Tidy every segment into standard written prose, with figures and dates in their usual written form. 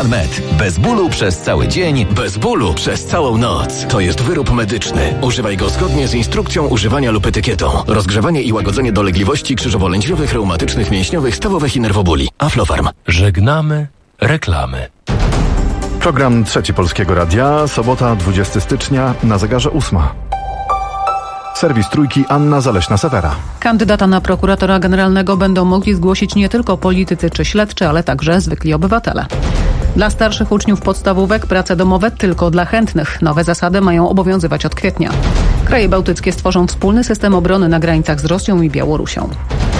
Roman Med. Bez bólu przez cały dzień, bez bólu przez całą noc. To jest wyrób medyczny. Używaj go zgodnie z instrukcją używania lub etykietą. Rozgrzewanie i łagodzenie dolegliwości krzyżowo-lędźwiowych, reumatycznych, mięśniowych, stawowych i nerwobóli. Aflofarm. Żegnamy reklamy. Program Trzeci Polskiego Radia, sobota 20 stycznia, na zegarze 8. Serwis Trójki, Anna Zaleśna-Sewera. Kandydata na prokuratora generalnego będą mogli zgłosić nie tylko politycy czy śledczy, ale także zwykli obywatele. Dla starszych uczniów podstawówek prace domowe tylko dla chętnych. Nowe zasady mają obowiązywać od kwietnia. Kraje bałtyckie stworzą wspólny system obrony na granicach z Rosją i Białorusią.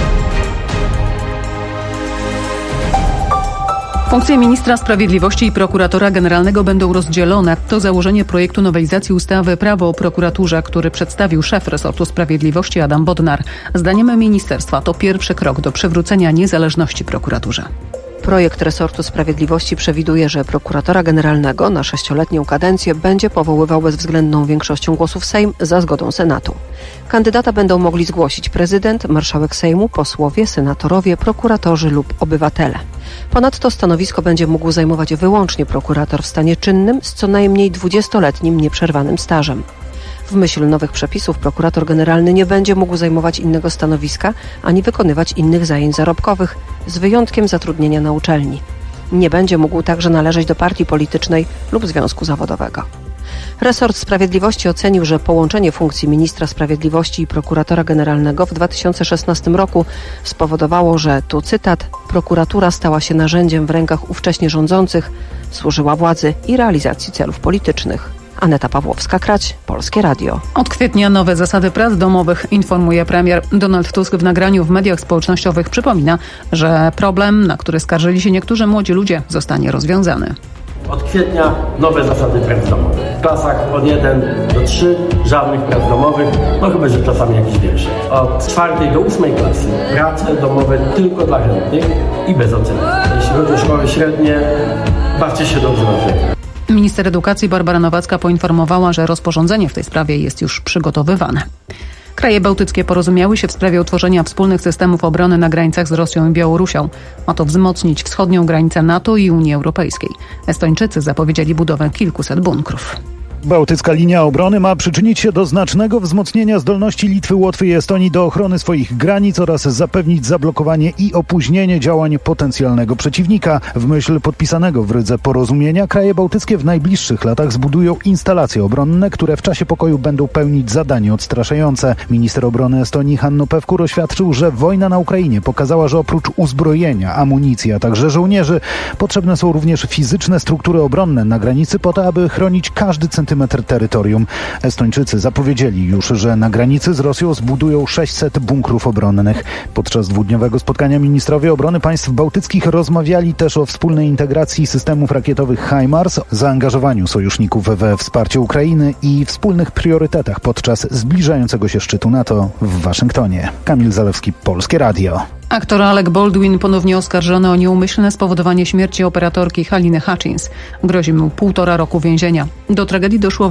Funkcje ministra sprawiedliwości i prokuratora generalnego będą rozdzielone. To założenie projektu nowelizacji ustawy Prawo o prokuraturze, który przedstawił szef resortu sprawiedliwości Adam Bodnar. Zdaniem ministerstwa to pierwszy krok do przywrócenia niezależności prokuraturze. Projekt resortu sprawiedliwości przewiduje, że prokuratora generalnego na 6-letnią kadencję będzie powoływał bezwzględną większością głosów Sejm za zgodą Senatu. Kandydata będą mogli zgłosić prezydent, marszałek Sejmu, posłowie, senatorowie, prokuratorzy lub obywatele. Ponadto stanowisko będzie mógł zajmować wyłącznie prokurator w stanie czynnym z co najmniej 20-letnim nieprzerwanym stażem. W myśl nowych przepisów prokurator generalny nie będzie mógł zajmować innego stanowiska ani wykonywać innych zajęć zarobkowych, z wyjątkiem zatrudnienia na uczelni. Nie będzie mógł także należeć do partii politycznej lub związku zawodowego. Resort Sprawiedliwości ocenił, że połączenie funkcji ministra sprawiedliwości i prokuratora generalnego w 2016 roku spowodowało, że, tu cytat, prokuratura stała się narzędziem w rękach ówcześnie rządzących, służyła władzy i realizacji celów politycznych. Aneta Pawłowska-Krać, Polskie Radio. Od kwietnia nowe zasady prac domowych, informuje premier. Donald Tusk w nagraniu w mediach społecznościowych przypomina, że problem, na który skarżyli się niektórzy młodzi ludzie, zostanie rozwiązany. Od kwietnia nowe zasady prac domowych. W klasach od 1 do 3 żadnych prac domowych, no chyba że czasami jakieś większe. Od 4 do 8 klasy prace domowe tylko dla chętnych i bez oceny. Jeśli chodzi o szkoły średnie, bawcie się dobrze na flekach. Minister edukacji Barbara Nowacka poinformowała, że rozporządzenie w tej sprawie jest już przygotowywane. Kraje bałtyckie porozumiały się w sprawie utworzenia wspólnych systemów obrony na granicach z Rosją i Białorusią. Ma to wzmocnić wschodnią granicę NATO i Unii Europejskiej. Estończycy zapowiedzieli budowę kilkuset bunkrów. Bałtycka linia obrony ma przyczynić się do znacznego wzmocnienia zdolności Litwy, Łotwy i Estonii do ochrony swoich granic oraz zapewnić zablokowanie i opóźnienie działań potencjalnego przeciwnika. W myśl podpisanego w Rydze porozumienia kraje bałtyckie w najbliższych latach zbudują instalacje obronne, które w czasie pokoju będą pełnić zadanie odstraszające. Minister obrony Estonii Hanno Pevkur oświadczył, że wojna na Ukrainie pokazała, że oprócz uzbrojenia, amunicji, a także żołnierzy potrzebne są również fizyczne struktury obronne na granicy po to, aby chronić każdy centymetr terytorium. Estończycy zapowiedzieli już, że na granicy z Rosją zbudują 600 bunkrów obronnych. Podczas dwudniowego spotkania ministrowie obrony państw bałtyckich rozmawiali też o wspólnej integracji systemów rakietowych HIMARS, zaangażowaniu sojuszników we wsparcie Ukrainy i wspólnych priorytetach podczas zbliżającego się szczytu NATO w Waszyngtonie. Kamil Zalewski, Polskie Radio. Aktor Alec Baldwin ponownie oskarżony o nieumyślne spowodowanie śmierci operatorki Haliny Hutchins. Grozi mu 1,5 roku więzienia. Do tragedii doszło w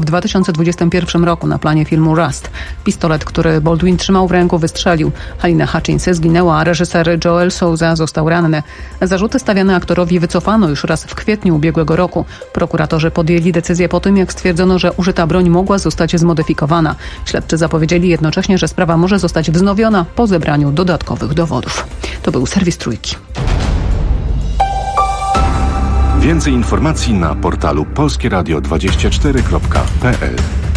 2021 roku na planie filmu Rust. Pistolet, który Baldwin trzymał w ręku, wystrzelił. Halina Hutchins zginęła, a reżyser Joel Souza został ranny. Zarzuty stawiane aktorowi wycofano już raz w kwietniu ubiegłego roku. Prokuratorzy podjęli decyzję po tym, jak stwierdzono, że użyta broń mogła zostać zmodyfikowana. Śledczy zapowiedzieli jednocześnie, że sprawa może zostać wznowiona po zebraniu dodatkowych dowodów. To był serwis Trójki. Więcej informacji na portalu polskieradio24.pl.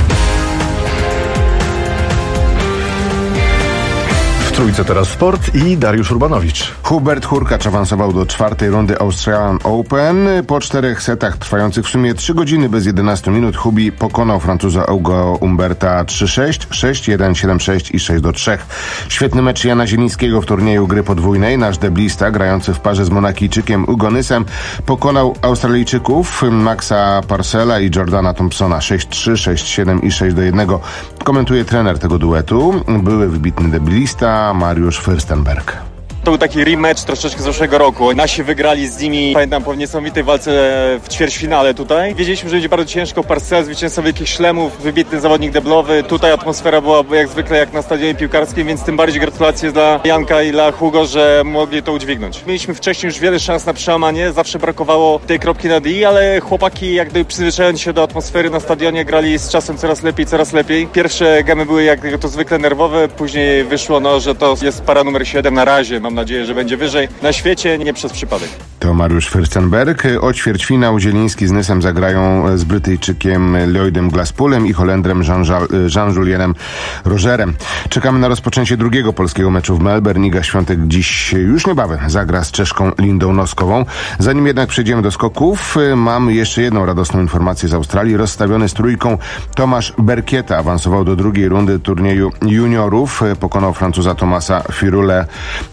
W Trójce teraz sport i Dariusz Urbanowicz. Hubert Hurkacz awansował do 4. rundy Australian Open. Po 4 setach trwających w sumie 3 godziny bez 11 minut Hubi pokonał Francuza Hugo Humberta 3-6, 6-1, 7-6 i 6-3. Świetny mecz Jana Zielińskiego w turnieju gry podwójnej. Nasz deblista, grający w parze z Monakijczykiem Ugonysem, pokonał Australijczyków Maxa Parcella i Jordana Thompsona 6-3, 6-7 i 6-1. Komentuje trener tego duetu, były wybitny deblista Mariusz Fürstenberg. To był taki rematch troszeczkę z zeszłego roku. Nasi wygrali z nimi, pamiętam, po niesamowitej walce w ćwierćfinale tutaj. Wiedzieliśmy, że będzie bardzo ciężko. Parcel, zwycięzca wielkich szlemów, wybitny zawodnik deblowy. Tutaj atmosfera była jak zwykle jak na stadionie piłkarskim, więc tym bardziej gratulacje dla Janka i dla Hugo, że mogli to udźwignąć. Mieliśmy wcześniej już wiele szans na przełamanie, zawsze brakowało tej kropki nad i, ale chłopaki jak gdyby przyzwyczajając się do atmosfery na stadionie grali z czasem coraz lepiej. Pierwsze gemy były jak to zwykle nerwowe, później wyszło, że to jest para numer 7 na razie. Mam nadzieję, że będzie wyżej na świecie, nie przez przypadek. To Mariusz Fürstenberg. O ćwierćfinał Zieliński z Nysem zagrają z Brytyjczykiem Lloydem Glasspoolem i Holendrem Jean-Julienem Rogerem. Czekamy na rozpoczęcie drugiego polskiego meczu w Melbourne. Iga Świątek dziś już niebawem zagra z Czeszką Lindą Noskową. Zanim jednak przejdziemy do skoków, mamy jeszcze jedną radosną informację z Australii. Rozstawiony z trójką Tomasz Berkieta awansował do drugiej rundy turnieju juniorów. Pokonał Francuza Tomasa Firule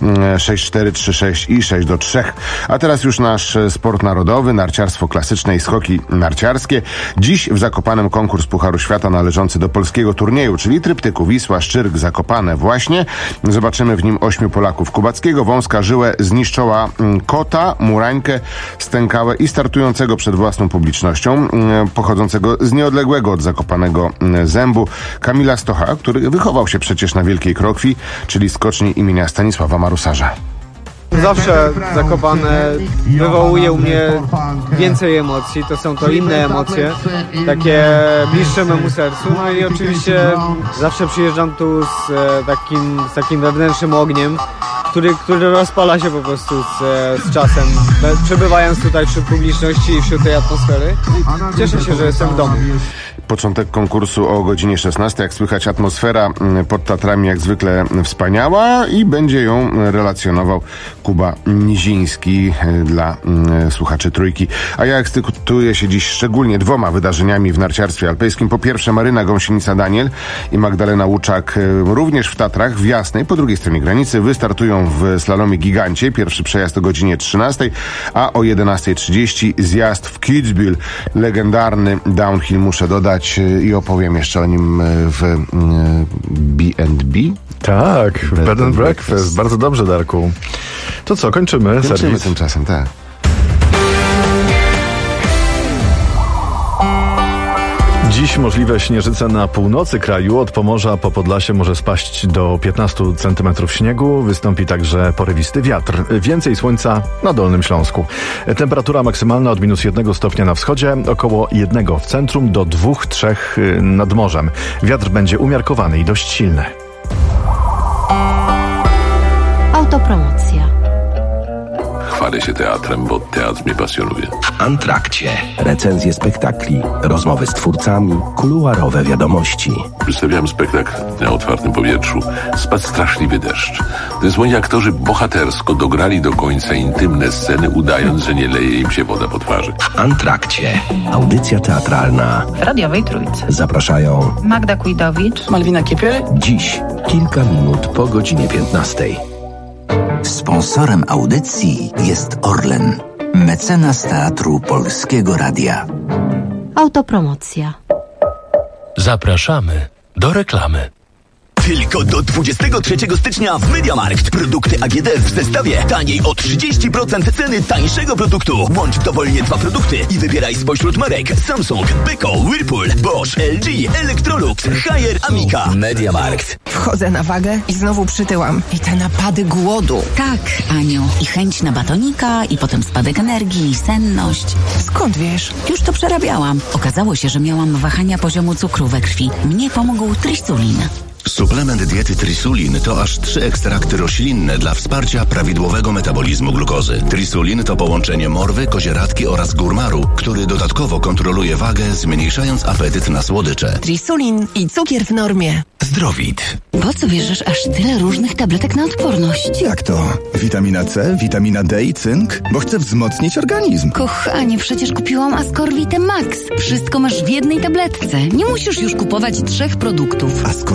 6-4, 3-6 i 6-3. A teraz już nasz sport narodowy, narciarstwo klasyczne i skoki narciarskie. Dziś w Zakopanem konkurs Pucharu Świata należący do polskiego turnieju, czyli tryptyku Wisła, Szczyrk, Zakopane właśnie. Zobaczymy w nim 8 Polaków. Kubackiego, Wąska, Żyłę, Zniszczoła, Kota, Murańkę, Stękałę i startującego przed własną publicznością, pochodzącego z nieodległego od Zakopanego Zębu, Kamila Stocha, który wychował się przecież na Wielkiej Krokwi, czyli skoczni imienia Stanisława Marusarza. Zawsze Zakopane wywołuje u mnie więcej emocji, to są to inne emocje, takie bliższe memu sercu. No i oczywiście zawsze przyjeżdżam tu z takim wewnętrznym ogniem, który rozpala się po prostu z czasem, przebywając tutaj wśród publiczności i wśród tej atmosfery. Cieszę się, że jestem w domu. Początek konkursu o godzinie 16. Jak słychać, atmosfera pod Tatrami jak zwykle wspaniała i będzie ją relacjonował Kuba Niziński dla słuchaczy Trójki. A ja ekscytuję się dziś szczególnie 2 wydarzeniami w narciarstwie alpejskim. Po pierwsze Maryna Gąsienica-Daniel i Magdalena Łuczak również w Tatrach, w Jasnej, po drugiej stronie granicy, wystartują w slalomie gigancie. Pierwszy przejazd o godzinie 13, a o 11:30 zjazd w Kitzbühel. Legendarny downhill, muszę dodać, i opowiem jeszcze o nim w B&B. Tak, Bed and Breakfast. Bardzo dobrze, Darku. To co, kończymy serwis? Tymczasem, tak. Dziś możliwe śnieżyce na północy kraju. Od Pomorza po Podlasie może spaść do 15 cm śniegu. Wystąpi także porywisty wiatr. Więcej słońca na Dolnym Śląsku. Temperatura maksymalna od -1 stopnia na wschodzie, około 1 w centrum do 2-3 nad morzem. Wiatr będzie umiarkowany i dość silny. Autopromocja. Chwalę się teatrem, bo teatr mnie pasjonuje. W Antrakcie recenzje spektakli, rozmowy z twórcami, kuluarowe wiadomości. Przedstawiałem spektakl na otwartym powietrzu. Spadł straszliwy deszcz. Zesłoni aktorzy bohatersko dograli do końca intymne sceny, udając, że nie leje im się woda po twarzy. W Antrakcie. Audycja teatralna W radiowej Trójce. Zapraszają Magda Kujdowicz, Malwina Kiepiel. Dziś, kilka minut po godzinie 15. Sponsorem audycji jest Orlen, mecenas Teatru Polskiego Radia. Autopromocja. Zapraszamy do reklamy. Tylko do 23 stycznia w MediaMarkt. Produkty AGD w zestawie taniej o 30% ceny tańszego produktu. Łącz dowolnie 2 produkty i wybieraj spośród marek Samsung, Beko, Whirlpool, Bosch, LG, Electrolux, Haier, Amica. MediaMarkt. Wchodzę na wagę i znowu przytyłam. I te napady głodu. Tak, Aniu. I chęć na batonika, i potem spadek energii, i senność. Skąd wiesz? Już to przerabiałam. Okazało się, że miałam wahania poziomu cukru we krwi. Mnie pomógł Trisulin. Suplement diety Trisulin to aż 3 ekstrakty roślinne dla wsparcia prawidłowego metabolizmu glukozy. Trisulin to połączenie morwy, kozieradki oraz górmaru, który dodatkowo kontroluje wagę, zmniejszając apetyt na słodycze. Trisulin i cukier w normie. Zdrowit. Po co bierzesz aż tyle różnych tabletek na odporność? Jak to? Witamina C, witamina D i cynk? Bo chcę wzmocnić organizm. Kochanie, przecież kupiłam Ascorvite Max. Wszystko masz w jednej tabletce. Nie musisz już kupować 3 produktów. Ascorvita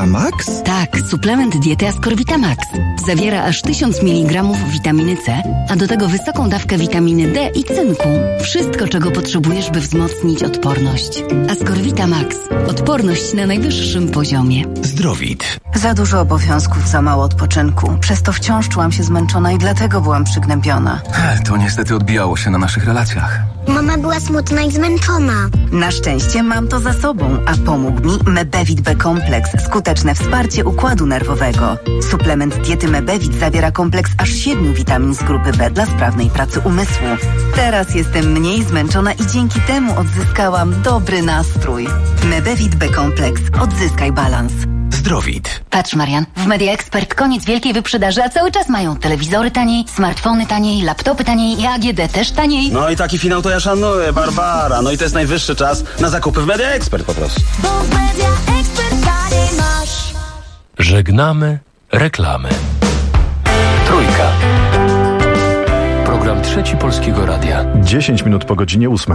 Ascorvita Max? Tak, suplement diety Ascorvita Max. Zawiera aż 1000 mg witaminy C, a do tego wysoką dawkę witaminy D i cynku. Wszystko, czego potrzebujesz, by wzmocnić odporność. Ascorvita Max. Odporność na najwyższym poziomie. Zdrowit. Za dużo obowiązków, za mało odpoczynku. Przez to wciąż czułam się zmęczona i dlatego byłam przygnębiona. To niestety odbijało się na naszych relacjach. Mama była smutna i zmęczona. Na szczęście mam to za sobą, a pomógł mi Mebevit B-kompleks. Skuteczne wsparcie układu nerwowego. Suplement diety Mebevit zawiera kompleks aż 7 witamin z grupy B dla sprawnej pracy umysłu. Teraz jestem mniej zmęczona i dzięki temu odzyskałam dobry nastrój. Mebevit B-kompleks. Odzyskaj balans. Zdrowit. Patrz, Marian, w Media Expert koniec wielkiej wyprzedaży, a cały czas mają telewizory taniej, smartfony taniej, laptopy taniej i AGD też taniej. No i taki finał to ja szanuję, Barbara. No i to jest najwyższy czas na zakupy w Media Expert po prostu. Bo w Media Expert taniej masz. Żegnamy reklamy. Trójka. Program Trzeci Polskiego Radia. 10 minut po godzinie 8.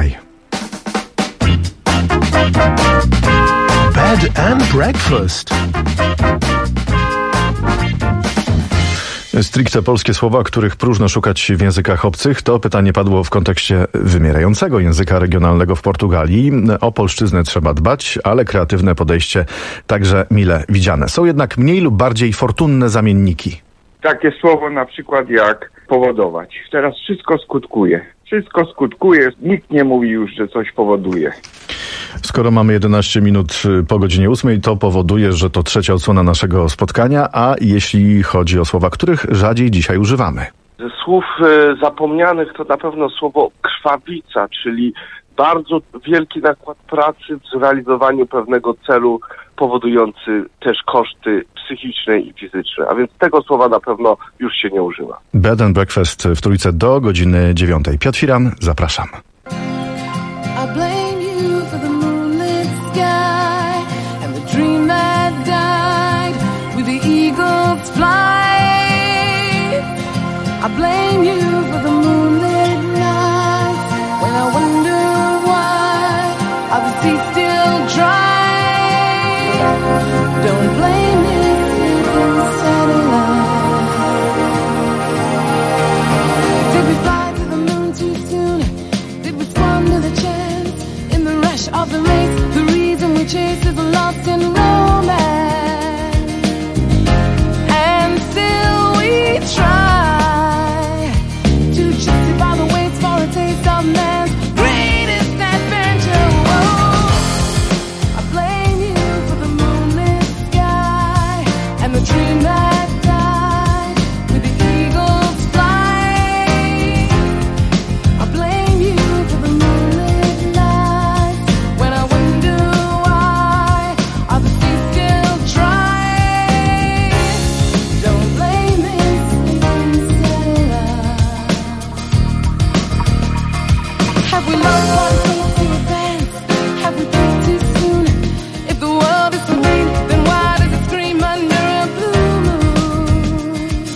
Bed and breakfast. Stricte polskie słowa, których próżno szukać w językach obcych, to pytanie padło w kontekście wymierającego języka regionalnego w Portugalii. O polszczyznę trzeba dbać, ale kreatywne podejście także mile widziane. Są jednak mniej lub bardziej fortunne zamienniki. Takie słowo na przykład jak powodować. Teraz wszystko skutkuje. Wszystko skutkuje. Nikt nie mówi już, że coś powoduje. Skoro mamy 11 minut po godzinie 8, to powoduje, że to trzecia odsłona naszego spotkania, a jeśli chodzi o słowa, których rzadziej dzisiaj używamy? Ze słów zapomnianych to na pewno słowo krwawica, czyli bardzo wielki nakład pracy w zrealizowaniu pewnego celu, powodujący też koszty psychiczne i fizyczne. A więc tego słowa na pewno już się nie używa. Bed and breakfast w Trójce do godziny 9. Piotr Firan, zapraszam. Dream that died with the eagle's flight. I blame you for the moonlit nights when I wonder why are the seas still dry. Don't blame me for satellite. Did we fly to the moon too soon? Did we squander the chance in the rush of the race? The reason we chase is lost in romance, and still we try to justify the waits for a taste of man's greatest adventure. Whoa. I blame you for the moonlit sky and the dream that died with the eagle's flight. I blame you for the moonlit nights when I wonder why are the seas still dry. Don't blame me, sleeping satellite. Have we lost what it takes to advance? Have we peaked too soon? If the world is complete, then why does it scream under a blue moon?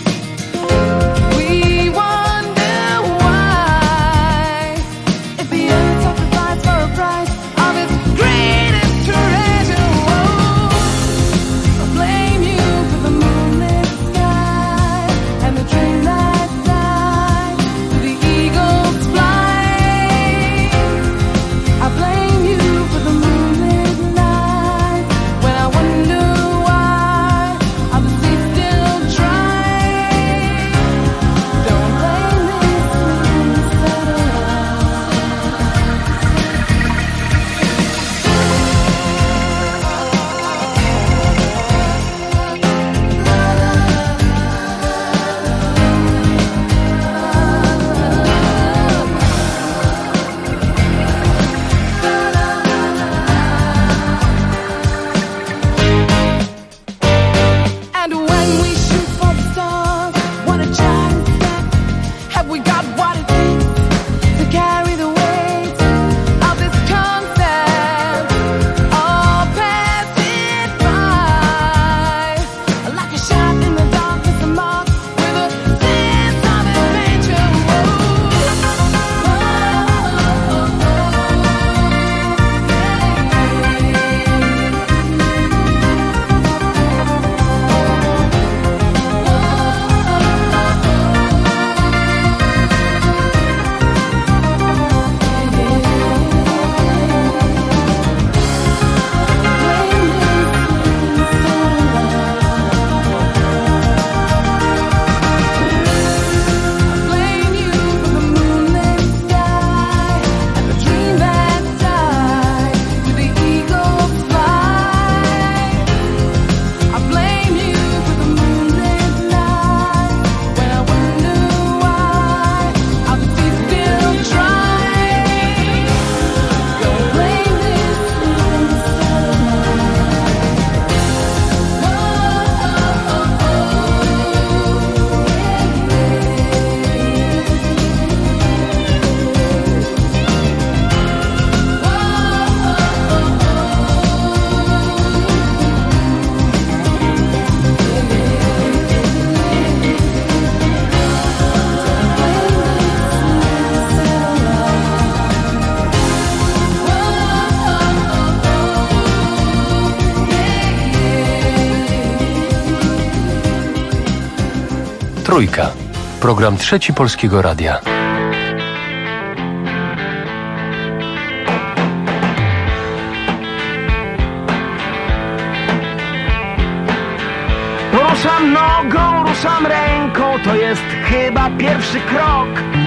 We wonder why, if the earth sacrificed for a price of its greatest treasure. Whoa. I blame you for the moonlit sky and the dream that died with the eagle's flight. Trójka. Program Trzeci Polskiego Radia. Ruszam nogą, ruszam ręką, to jest chyba pierwszy krok.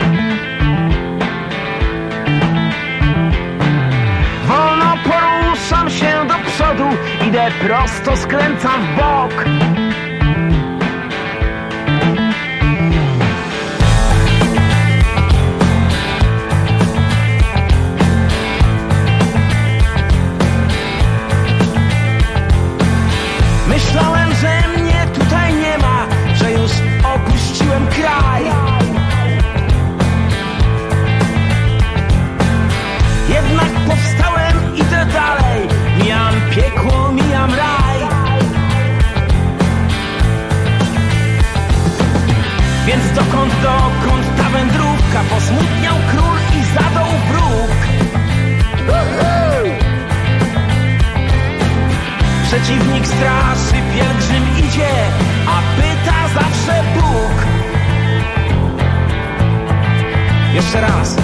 Wolno poruszam się do przodu, idę prosto, skręcam w bok. Myślałem, że mnie tutaj nie ma, że już opuściłem kraj. Jednak powstałem, idę dalej, mijam piekło, mijam raj. Więc dokąd ta wędrówka? Posmutniał król i zadał wróg. Przeciwnik straszy, pielgrzym idzie, a pyta zawsze Bóg. Jeszcze raz.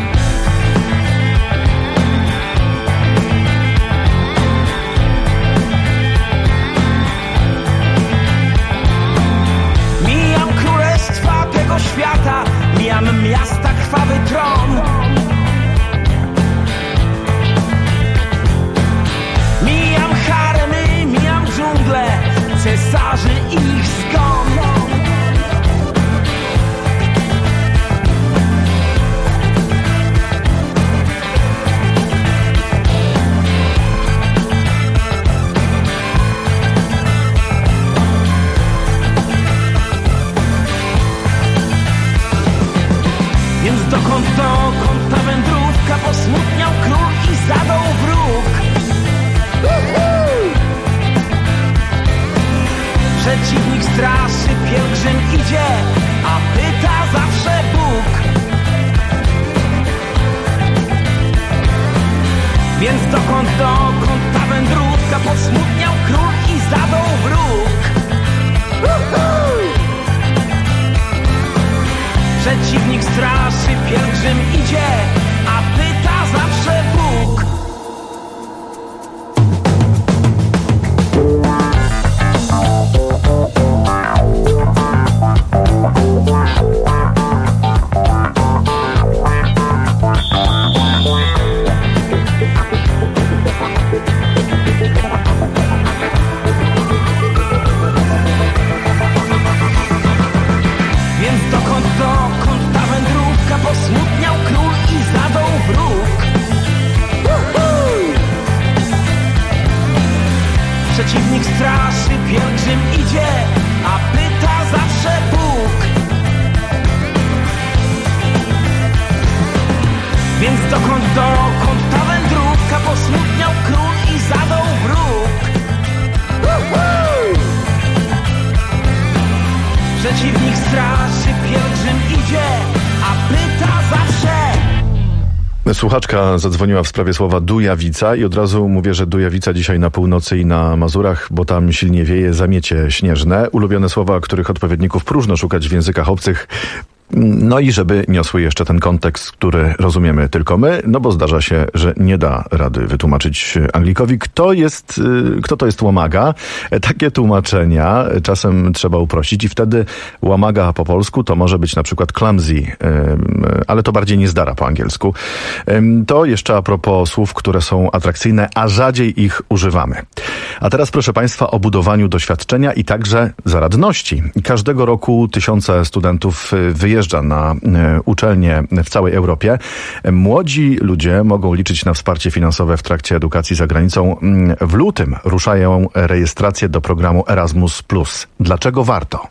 Mijam królestwa tego świata, mijam miasta, krwawy tron. Mijam haremy, mijam dżunglę, cesarzy i ich zgon. Więc dokąd ta wędrówka? Posmutniał król i zadał wróg. Przeciwnik straszy, pielgrzym idzie, a pyta zawsze Bóg. Więc dokąd ta wędrówka? Posmutniał król i zadał wróg. Przeciwnik straszy, pielgrzym idzie, a pyta zawsze Bóg. Więc dokąd ta wędrówka? Posmutniał król i zadał wróg. Przeciwnik straszy, pielgrzym idzie, a pyta zawsze Bóg. Więc dokąd ta wędrówka? Posmutniał król i zadał wróg. Przeciwnik straszy, pielgrzym idzie, a pyta zawsze. Słuchaczka zadzwoniła w sprawie słowa Dujawica i od razu mówię, że Dujawica dzisiaj na północy i na Mazurach, bo tam silnie wieje, zamiecie śnieżne. Ulubione słowa, których odpowiedników próżno szukać w językach obcych. No i żeby niosły jeszcze ten kontekst, który rozumiemy tylko my, no bo zdarza się, że nie da rady wytłumaczyć Anglikowi, kto to jest łamaga. Takie tłumaczenia czasem trzeba uprościć i wtedy łamaga po polsku to może być na przykład clumsy, ale to bardziej niezdara po angielsku. To jeszcze a propos słów, które są atrakcyjne, a rzadziej ich używamy. A teraz proszę Państwa o budowaniu doświadczenia i także zaradności. Każdego roku tysiące studentów wyjeżdża na uczelnie w całej Europie. Młodzi ludzie mogą liczyć na wsparcie finansowe w trakcie edukacji za granicą. W lutym ruszają rejestracje do programu Erasmus+. Dlaczego warto?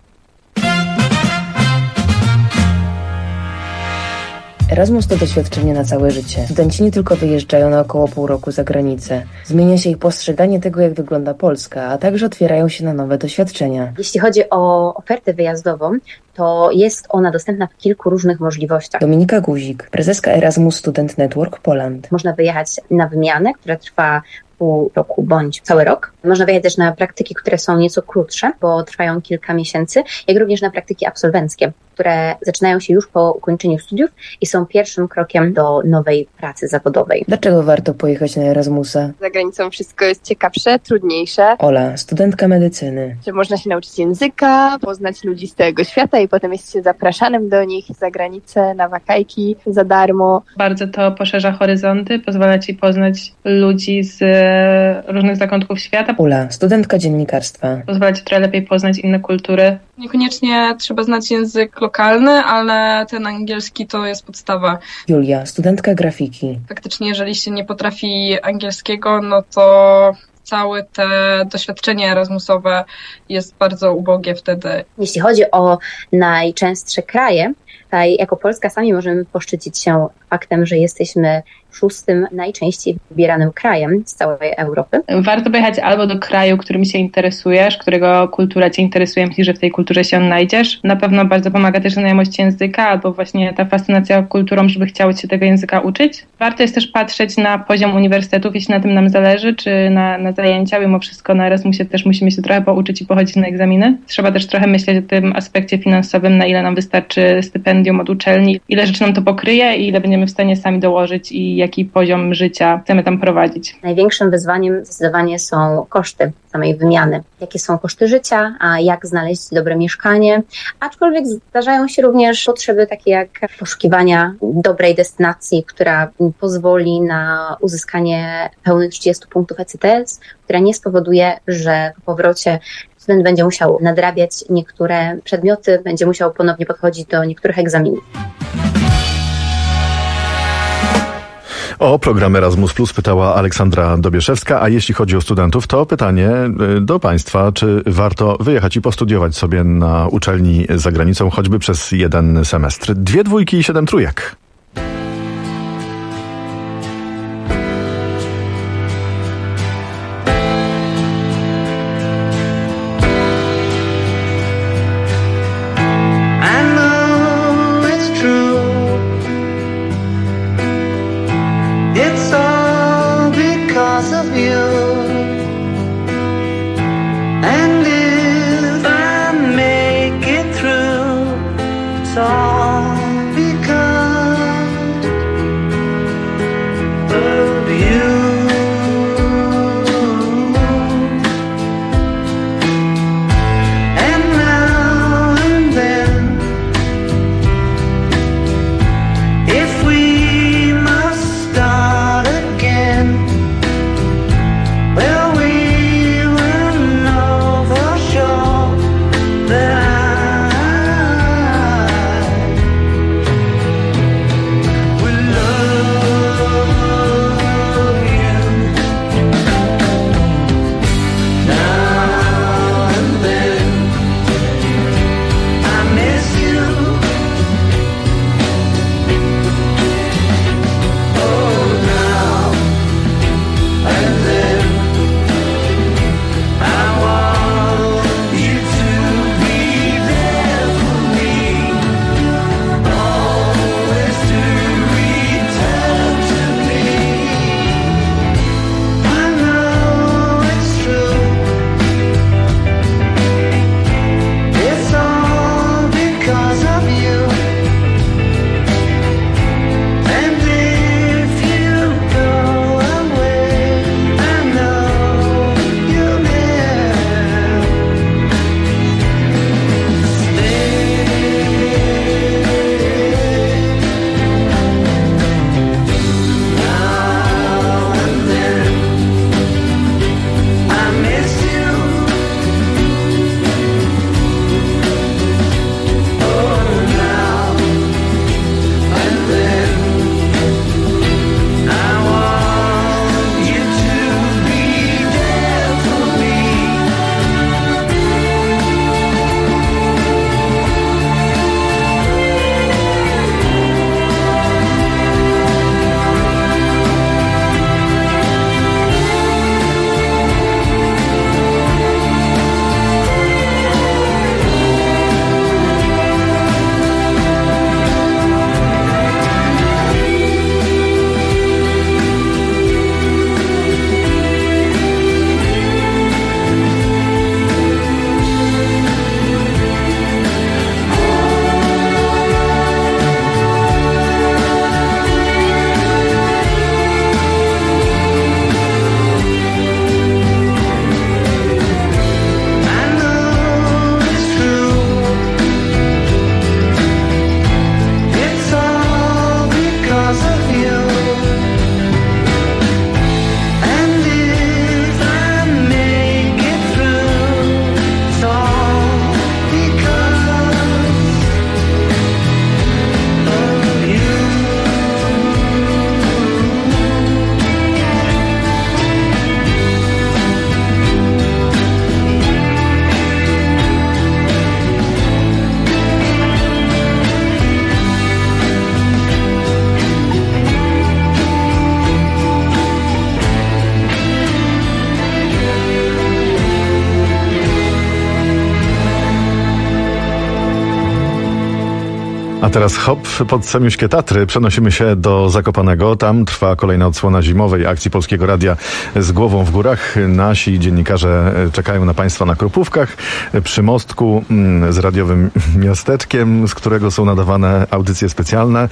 Erasmus to doświadczenie na całe życie. Studenci nie tylko wyjeżdżają na około pół roku za granicę. Zmienia się ich postrzeganie tego, jak wygląda Polska, a także otwierają się na nowe doświadczenia. Jeśli chodzi o ofertę wyjazdową, to jest ona dostępna w kilku różnych możliwościach. Dominika Guzik, prezeska Erasmus Student Network Poland. Można wyjechać na wymianę, która trwa pół roku bądź cały rok. Można wyjechać też na praktyki, które są nieco krótsze, bo trwają kilka miesięcy, jak również na praktyki absolwenckie, które zaczynają się już po ukończeniu studiów i są pierwszym krokiem do nowej pracy zawodowej. Dlaczego warto pojechać na Erasmusa? Za granicą wszystko jest ciekawsze, trudniejsze. Ola, studentka medycyny. Że można się nauczyć języka, poznać ludzi z całego świata i potem jest się zapraszanym do nich za granicę na wakajki za darmo. Bardzo to poszerza horyzonty, pozwala ci poznać ludzi z różnych zakątków świata. Ula, studentka dziennikarstwa. Pozwala ci trochę lepiej poznać inne kultury. Niekoniecznie trzeba znać język lokalny, ale ten angielski to jest podstawa. Julia, studentka grafiki. Faktycznie, jeżeli się nie potrafi angielskiego, no to całe te doświadczenie erasmusowe jest bardzo ubogie wtedy. Jeśli chodzi o najczęstsze kraje, tutaj jako Polska sami możemy poszczycić się faktem, że jesteśmy 6. najczęściej wybieranym krajem z całej Europy. Warto pojechać albo do kraju, którym się interesujesz, którego kultura cię interesuje, myślisz, że w tej kulturze się odnajdziesz. Na pewno bardzo pomaga też znajomość języka albo właśnie ta fascynacja kulturą, żeby chciało się tego języka uczyć. Warto jest też patrzeć na poziom uniwersytetów, jeśli na tym nam zależy, czy na zajęcia. Mimo wszystko na Erasmusie też musimy się trochę pouczyć i pochodzić na egzaminy. Trzeba też trochę myśleć o tym aspekcie finansowym, na ile nam wystarczy stypendium od uczelni, ile rzeczy nam to pokryje i ile będziemy w stanie sami dołożyć i jaki poziom życia chcemy tam prowadzić. Największym wyzwaniem zdecydowanie są koszty samej wymiany. Jakie są koszty życia, a jak znaleźć dobre mieszkanie, aczkolwiek zdarzają się również potrzeby takie jak poszukiwania dobrej destynacji, która pozwoli na uzyskanie pełnych 30 punktów ECTS, która nie spowoduje, że po powrocie student będzie musiał nadrabiać niektóre przedmioty, będzie musiał ponownie podchodzić do niektórych egzaminów. O program Erasmus Plus pytała Aleksandra Dobieszewska, a jeśli chodzi o studentów, to pytanie do Państwa, czy warto wyjechać i postudiować sobie na uczelni za granicą, choćby przez jeden semestr. 2 dwójki i 7 trójek. A teraz hop, pod samiuśkie Tatry przenosimy się do Zakopanego. Tam trwa kolejna odsłona zimowej akcji Polskiego Radia z głową w górach. Nasi dziennikarze czekają na Państwa na Krupówkach, przy mostku z radiowym miasteczkiem, z którego są nadawane audycje specjalne.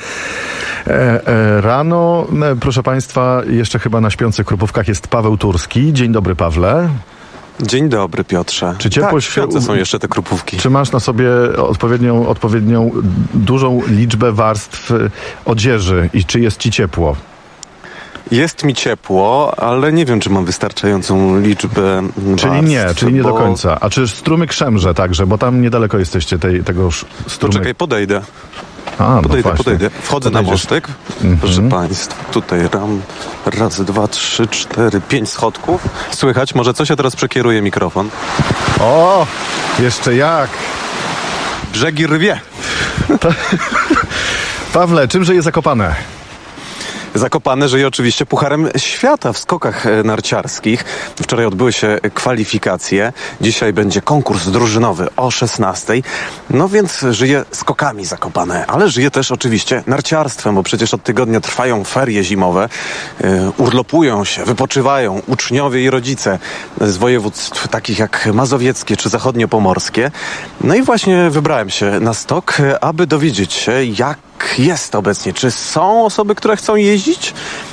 Rano, proszę Państwa, jeszcze chyba na śpiących Krupówkach jest Paweł Turski. Dzień dobry, Pawle. Dzień dobry, Piotrze. Czy ciepło są jeszcze te krupówki? Czy masz na sobie odpowiednią dużą liczbę warstw odzieży i czy jest ci ciepło? Jest mi ciepło, ale nie wiem, czy mam wystarczającą liczbę warstw. Czyli nie do końca. A czy strumyk szemrze także, bo tam niedaleko jesteście tego strumyka. Poczekaj, podejdę. Podejdę. Wchodzę na mostek. Proszę Państwa, tutaj raz, dwa, trzy, cztery, 5 schodków. Słychać? Może coś? Ja teraz przekieruję mikrofon. O, jeszcze jak? Brzegi rwie. Pawle, czym żyje Zakopane? Zakopane żyje oczywiście Pucharem Świata w skokach narciarskich. Wczoraj odbyły się kwalifikacje. Dzisiaj będzie konkurs drużynowy o 16:00. No więc żyje skokami Zakopane, ale żyje też oczywiście narciarstwem, bo przecież od tygodnia trwają ferie zimowe. Urlopują się, wypoczywają uczniowie i rodzice z województw takich jak mazowieckie czy zachodniopomorskie. No i właśnie wybrałem się na stok, aby dowiedzieć się, jak jest obecnie. Czy są osoby, które chcą jeździć?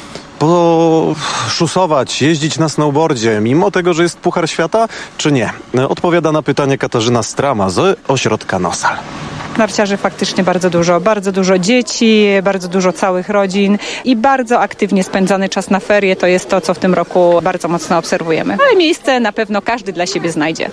Poszusować, jeździć na snowboardzie, mimo tego, że jest Puchar Świata, czy nie? Odpowiada na pytanie Katarzyna Strama z ośrodka Nosal. Narciarzy faktycznie bardzo dużo dzieci, bardzo dużo całych rodzin i bardzo aktywnie spędzany czas na ferie. To jest to, co w tym roku bardzo mocno obserwujemy. Ale miejsce na pewno każdy dla siebie znajdzie.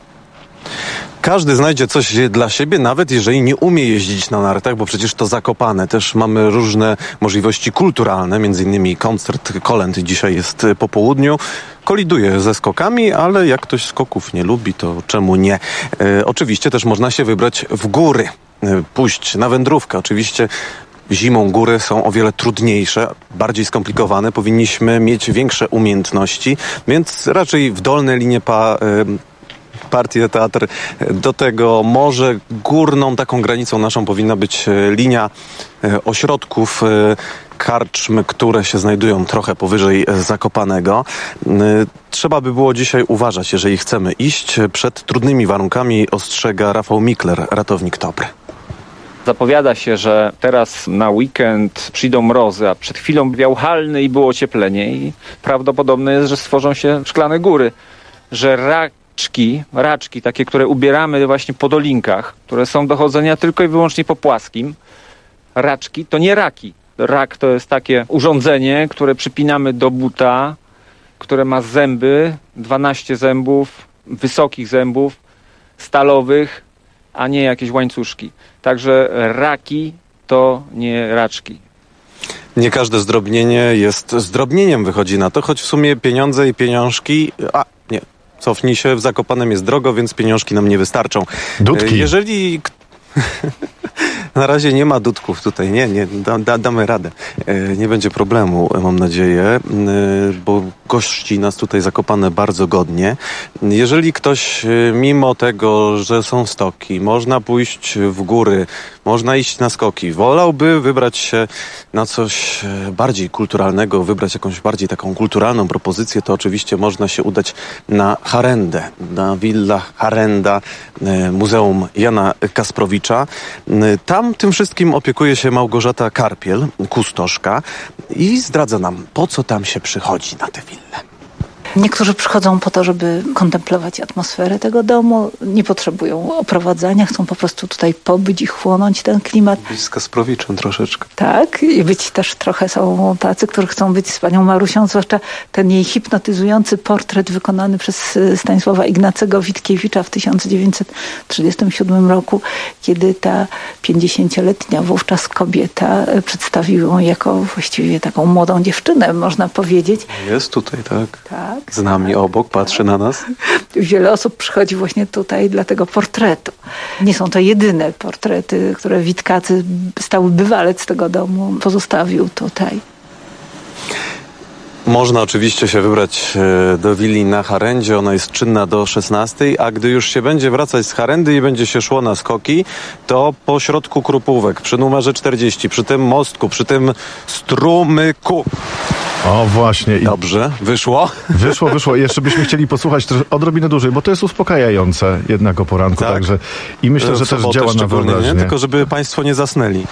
Każdy znajdzie coś dla siebie, nawet jeżeli nie umie jeździć na nartach, bo przecież to Zakopane. Też mamy różne możliwości kulturalne, między innymi koncert kolęd dzisiaj jest po południu. Koliduje ze skokami, ale jak ktoś skoków nie lubi, to czemu nie? Oczywiście też można się wybrać w góry, pójść na wędrówkę. Oczywiście zimą góry są o wiele trudniejsze, bardziej skomplikowane. Powinniśmy mieć większe umiejętności, więc raczej w dolne linie partię, teatr. Do tego może górną taką granicą naszą powinna być linia ośrodków karczm, które się znajdują trochę powyżej Zakopanego. Trzeba by było dzisiaj uważać, jeżeli chcemy iść. Przed trudnymi warunkami ostrzega Rafał Mikler, ratownik Topry. Zapowiada się, że teraz na weekend przyjdą mrozy, a przed chwilą wiał halny i było ocieplenie i prawdopodobne jest, że stworzą się szklane góry, że raczki, takie, które ubieramy właśnie po dolinkach, które są do chodzenia tylko i wyłącznie po płaskim. Raczki to nie raki. Rak to jest takie urządzenie, które przypinamy do buta, które ma zęby, 12 zębów, wysokich zębów, stalowych, a nie jakieś łańcuszki. Także raki to nie raczki. Nie każde zdrobnienie jest zdrobnieniem, wychodzi na to, choć w sumie pieniądze i pieniążki... Cofnij się, w Zakopanem jest drogo, więc pieniążki nam nie wystarczą. Dudki. Jeżeli... Na razie nie ma dudków tutaj, damy radę. Nie będzie problemu, mam nadzieję, bo gości nas tutaj Zakopane bardzo godnie. Jeżeli ktoś, mimo tego, że są stoki, można pójść w góry, można iść na skoki, wolałby wybrać się na coś bardziej kulturalnego, wybrać jakąś bardziej taką kulturalną propozycję, to oczywiście można się udać na Harendę, na Villa Harenda, Muzeum Jana Kasprowicza. Tam tym wszystkim opiekuje się Małgorzata Karpiel, kustoszka, i zdradza nam, po co tam się przychodzi na tę willę. Niektórzy przychodzą po to, żeby kontemplować atmosferę tego domu, nie potrzebują oprowadzania, chcą po prostu tutaj pobyć i chłonąć ten klimat. Być z Kasprowiczem troszeczkę. Tak, i być też trochę są tacy, którzy chcą być z panią Marusią, zwłaszcza ten jej hipnotyzujący portret wykonany przez Stanisława Ignacego Witkiewicza w 1937 roku, kiedy ta 50-letnia wówczas kobieta przedstawił ją jako właściwie taką młodą dziewczynę, można powiedzieć. Jest tutaj, tak. Tak. Z nami obok, patrzy na nas. Wiele osób przychodzi właśnie tutaj dla tego portretu. Nie są to jedyne portrety, które Witkacy, stały bywalec tego domu, pozostawił tutaj. Można oczywiście się wybrać do willi na Harendzie, ona jest czynna do 16, a gdy już się będzie wracać z Harendy i będzie się szło na skoki, to po środku Krupówek, przy numerze 40, przy tym mostku, przy tym strumyku. O, właśnie. Dobrze, wyszło? Wyszło. Jeszcze byśmy chcieli posłuchać odrobinę dłużej, bo to jest uspokajające jednak o poranku, tak. Także i myślę, że też działa na wyobraźnię. Tylko żeby państwo nie zasnęli.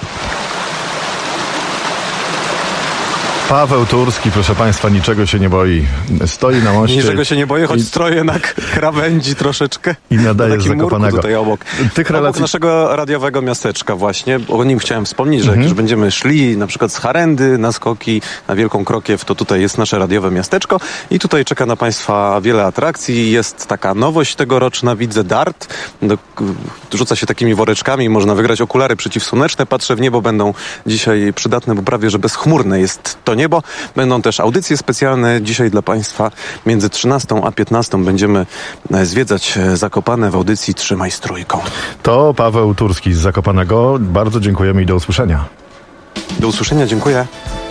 Paweł Turski, proszę państwa, niczego się nie boi. Stoi na moście. Niczego się nie boję, choć stroję na krawędzi troszeczkę. I nadaje z Zakopanego. Tutaj obok. Obok naszego radiowego miasteczka właśnie. O nim chciałem wspomnieć, że jak już będziemy szli na przykład z Harendy na skoki, na Wielką Krokiew, to tutaj jest nasze radiowe miasteczko i tutaj czeka na państwa wiele atrakcji. Jest taka nowość tegoroczna, widzę dart. Rzuca się takimi woreczkami, można wygrać okulary przeciwsłoneczne. Patrzę w niebo, będą dzisiaj przydatne, bo prawie że bezchmurne jest to niebo. Będą też audycje specjalne. Dzisiaj dla państwa między 13 a 15 będziemy zwiedzać Zakopane w audycji Trzymaj z Trójką. To Paweł Turski z Zakopanego. Bardzo dziękujemy i do usłyszenia. Do usłyszenia, dziękuję.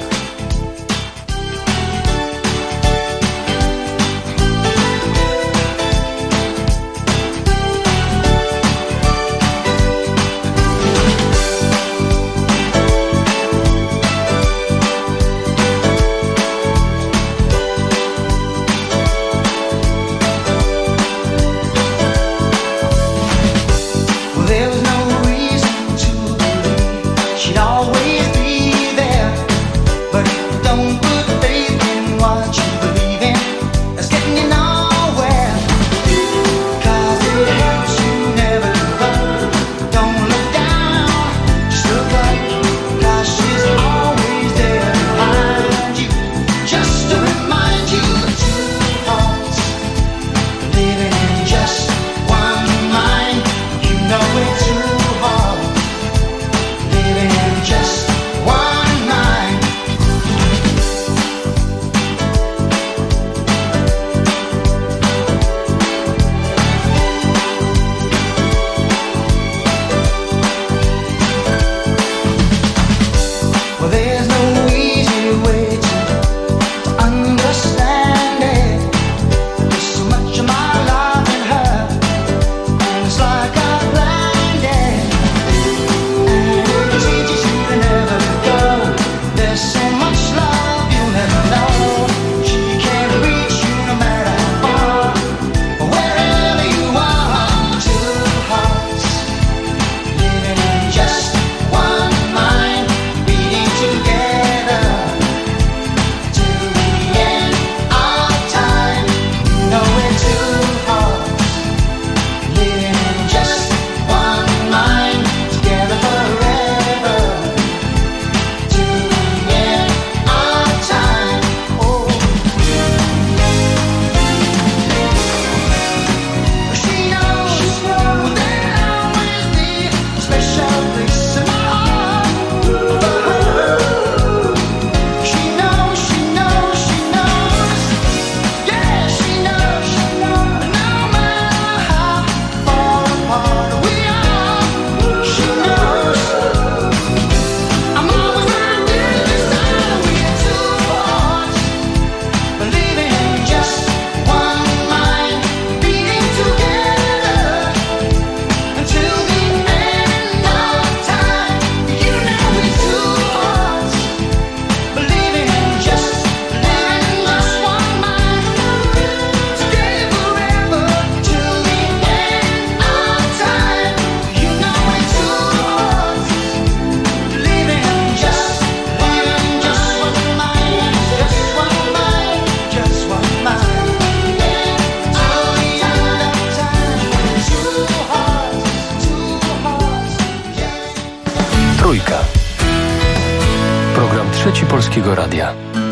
Program Trzeci Polskiego Radia.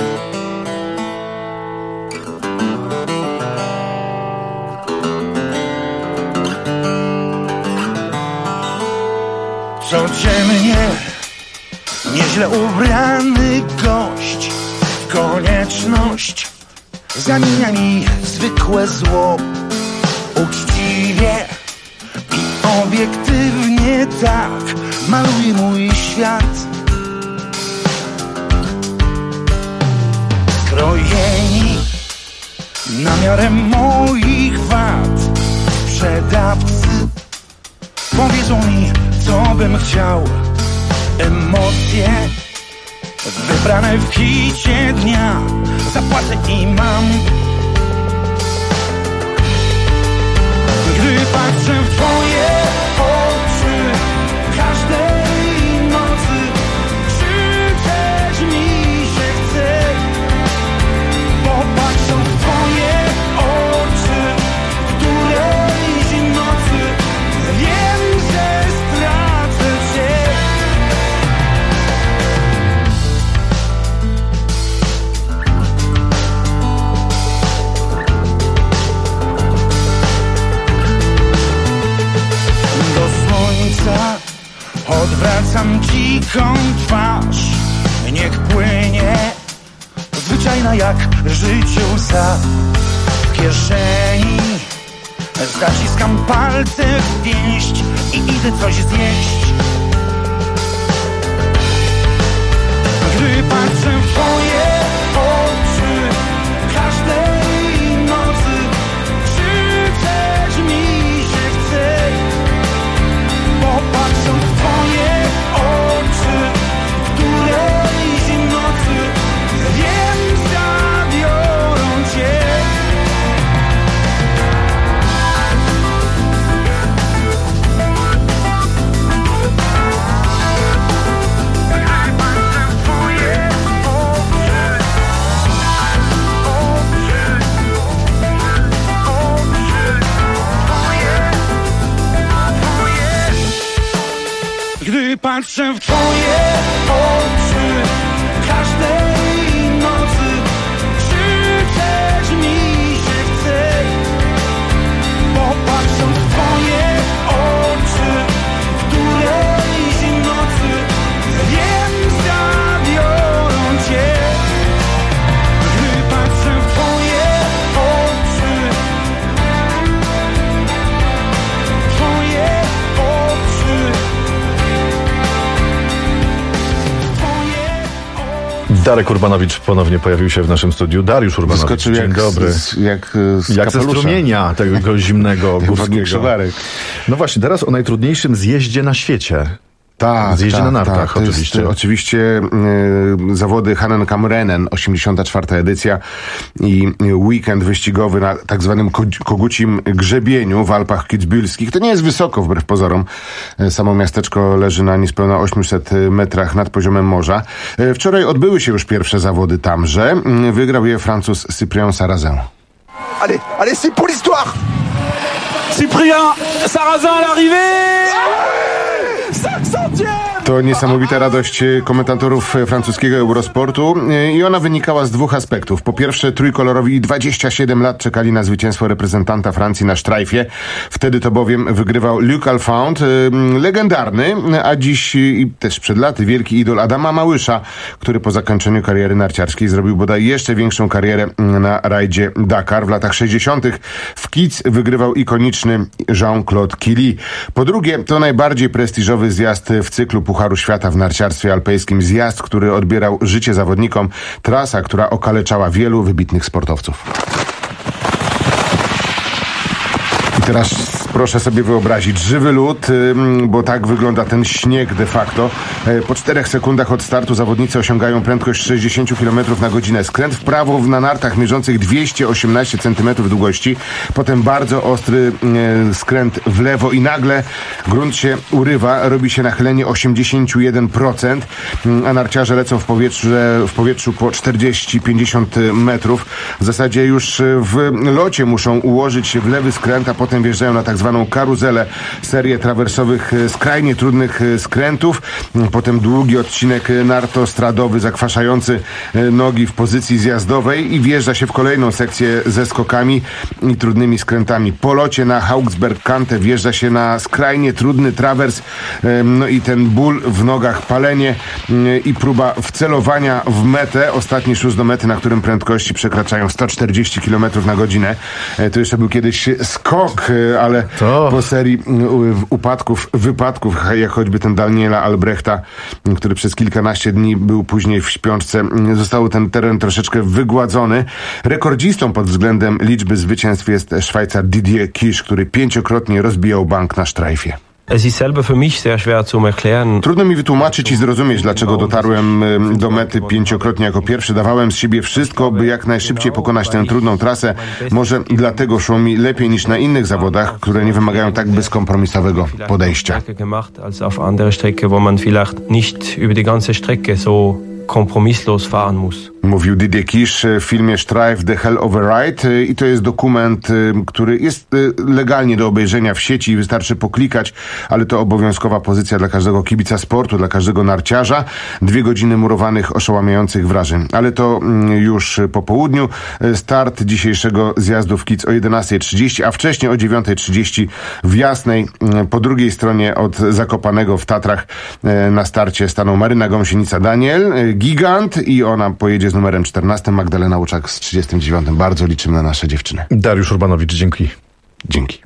Codziennie nieźle ubrany gość w konieczność zamienia mi zwykłe zło. Uczciwie i obiektywnie tak maluje mój świat. Stroje miarę moich wad. Sprzedawcy powiedzą mi, co bym chciał. Emocje wybrane w hicie dnia, zapłacę i mam. Gdy patrzę w twoje oczy każdej nocy, krzyczeć mi się chce, bo patrzę w twoje oczy którejś nocy, wiem, że stracę cię. Odwracam dziką twarz, niech płynie, zwyczajna jak życie łza. W kieszeni zaciskam palce w pięść i idę coś zjeść. Gdy patrzę w twoje oczy każdej nocy, krzyczeć mi się chce, bo patrzę w twoje oczy którejś nocy, wiem, zabiorą cię. Gdy patrzę w twoje oczy każdej nocy, krzyczeć mi się chce, bo patrzę w twoje oczy którejś nocy, wiem, zabiorą cię. Gdy patrzę w twoje oczy, twoje oczy. Darek Urbanowicz ponownie pojawił się w naszym studiu. Dariusz Urbanowicz, wyskoczył dzień dobry. Jak ze strumienia tego zimnego górskiego. No właśnie, teraz o najtrudniejszym zjeździe na świecie. Tak, zjeździe na nartach, to oczywiście. Jest, oczywiście zawody Hahnenkammrennen, 84. edycja i weekend wyścigowy na tak zwanym kogucim grzebieniu w Alpach Kitzbühelskich. To nie jest wysoko, wbrew pozorom. Samo miasteczko leży na niespełna 800 metrach nad poziomem morza. Wczoraj odbyły się już pierwsze zawody tamże. Wygrał je Francuz Cyprien Sarrazin. Allez, allez, c'est pour l'histoire! Cyprien Sarrazin à l'arrivée! To niesamowita radość komentatorów francuskiego Eurosportu i ona wynikała z dwóch aspektów. Po pierwsze, trójkolorowi 27 lat czekali na zwycięstwo reprezentanta Francji na sztrajfie. Wtedy to bowiem wygrywał Luc Alphand, legendarny, a dziś i też przed laty wielki idol Adama Małysza, który po zakończeniu kariery narciarskiej zrobił bodaj jeszcze większą karierę na rajdzie Dakar. W latach 60. w Kitz wygrywał ikoniczny Jean-Claude Killy. Po drugie, to najbardziej prestiżowy zjazd w cyklu Pucharu Świata w narciarstwie alpejskim. Zjazd, który odbierał życie zawodnikom. Trasa, która okaleczała wielu wybitnych sportowców. I teraz proszę sobie wyobrazić żywy lód, bo tak wygląda ten śnieg de facto. Po 4 sekundach od startu zawodnicy osiągają prędkość 60 km na godzinę. Skręt w prawo na nartach mierzących 218 cm długości. Potem bardzo ostry skręt w lewo i nagle grunt się urywa. Robi się nachylenie 81%, a narciarze lecą w powietrzu po 40-50 metrów. W zasadzie już w locie muszą ułożyć się w lewy skręt, a potem wjeżdżają na tak zwaną karuzelę, serię trawersowych skrajnie trudnych skrętów, potem długi odcinek nartostradowy zakwaszający nogi w pozycji zjazdowej i wjeżdża się w kolejną sekcję ze skokami i trudnymi skrętami. Po locie na Hauksbergkante wjeżdża się na skrajnie trudny trawers, no i ten ból w nogach, palenie i próba wcelowania w metę. Ostatni szóst do mety, na którym prędkości przekraczają 140 km na godzinę. To jeszcze był kiedyś skok, ale po serii wypadków, jak choćby ten Daniela Albrechta, który przez kilkanaście dni był później w śpiączce. Został ten teren troszeczkę wygładzony. Rekordzistą pod względem liczby zwycięstw jest Szwajcar Didier Kisz, który 5-krotnie rozbijał bank na sztrajfie. Trudno mi wytłumaczyć i zrozumieć, dlaczego dotarłem do mety 5-krotnie jako pierwszy. Dawałem z siebie wszystko, by jak najszybciej pokonać tę trudną trasę. Może dlatego szło mi lepiej niż na innych zawodach, które nie wymagają tak bezkompromisowego podejścia. kompromisslos fahren muss. Mówił Didier Kisz w filmie Strive the Hell of a Ride i to jest dokument, który jest legalnie do obejrzenia w sieci i wystarczy poklikać, ale to obowiązkowa pozycja dla każdego kibica sportu, dla każdego narciarza. 2 godziny murowanych, oszałamiających wrażeń. Ale to już po południu. Start dzisiejszego zjazdu w Kic o 11:30, a wcześniej o 9:30 w Jasnej. Po drugiej stronie od Zakopanego w Tatrach na starcie staną Maryna Gąsienica-Daniel, gigant, i ona pojedzie z numerem 14, Magdalena Łuczak z 39. Bardzo liczymy na nasze dziewczyny. Dariusz Urbanowicz, dzięki. Dzięki.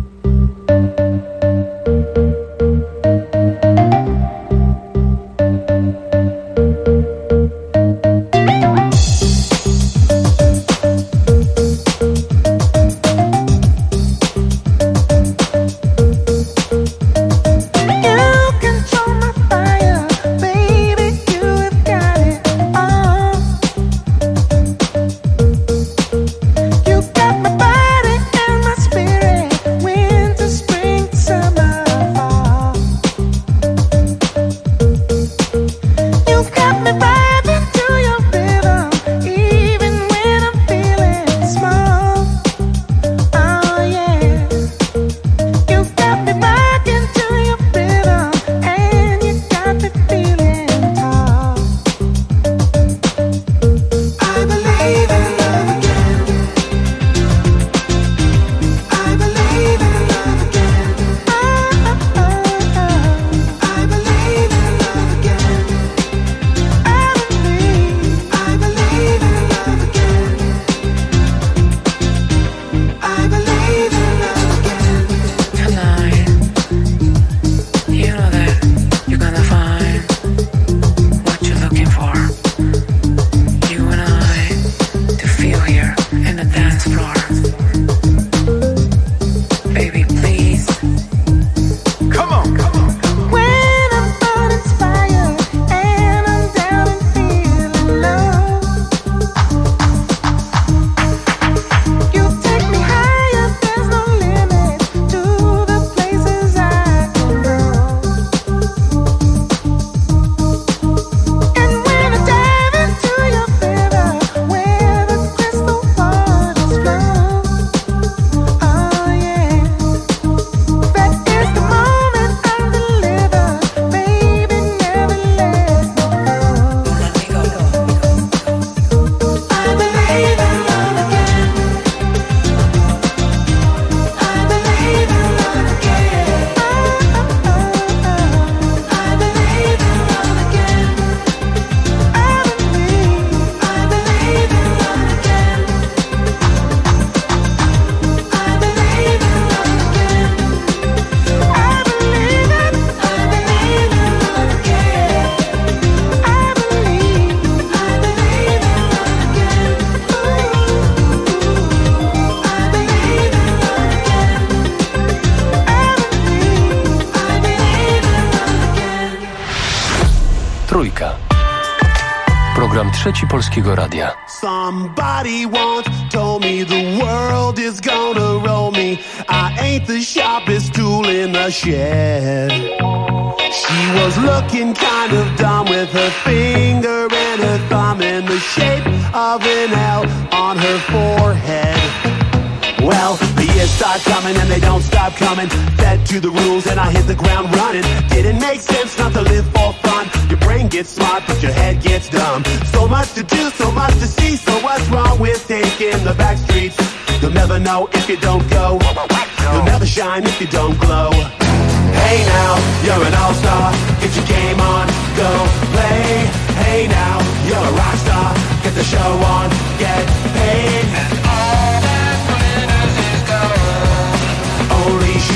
Program Trzeci Polskiego Radia. Somebody once told me the world is gonna roll me. I ain't the sharpest tool in the shed. She was looking kind of dumb with her finger and her thumb in the shape of an L on her forehead. Well, the years start coming and they don't stop coming. Fed to the rules and I hit the ground running. Didn't make sense not to live for fun. Your brain gets smart but your head gets dumb. So much to do, so much to see. So what's wrong with taking the back streets? You'll never know if you don't go. You'll never shine if you don't glow. Hey now, you're an all-star. Get your game on, go play. Hey now, you're a rock star. Get the show on, get paid. And all that glitters is gold. Only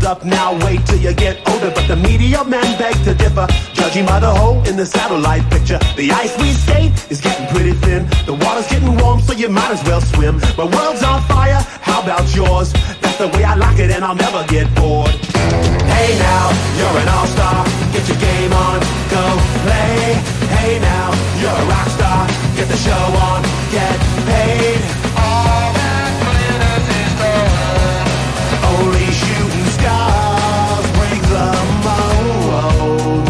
up now, wait till you get older. But the media men beg to differ, judging by the hole in the satellite picture. The ice we skate is getting pretty thin. The water's getting warm, so you might as well swim. My world's on fire, how about yours? That's the way I like it and I'll never get bored. Hey now, you're an all-star, get your game on, go play. Hey now, you're a rock star, get the show on, get paid. All that glitters is gold. Only shooting stars break the mold.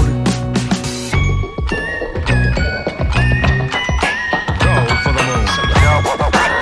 Go for the moon. Go for the moon.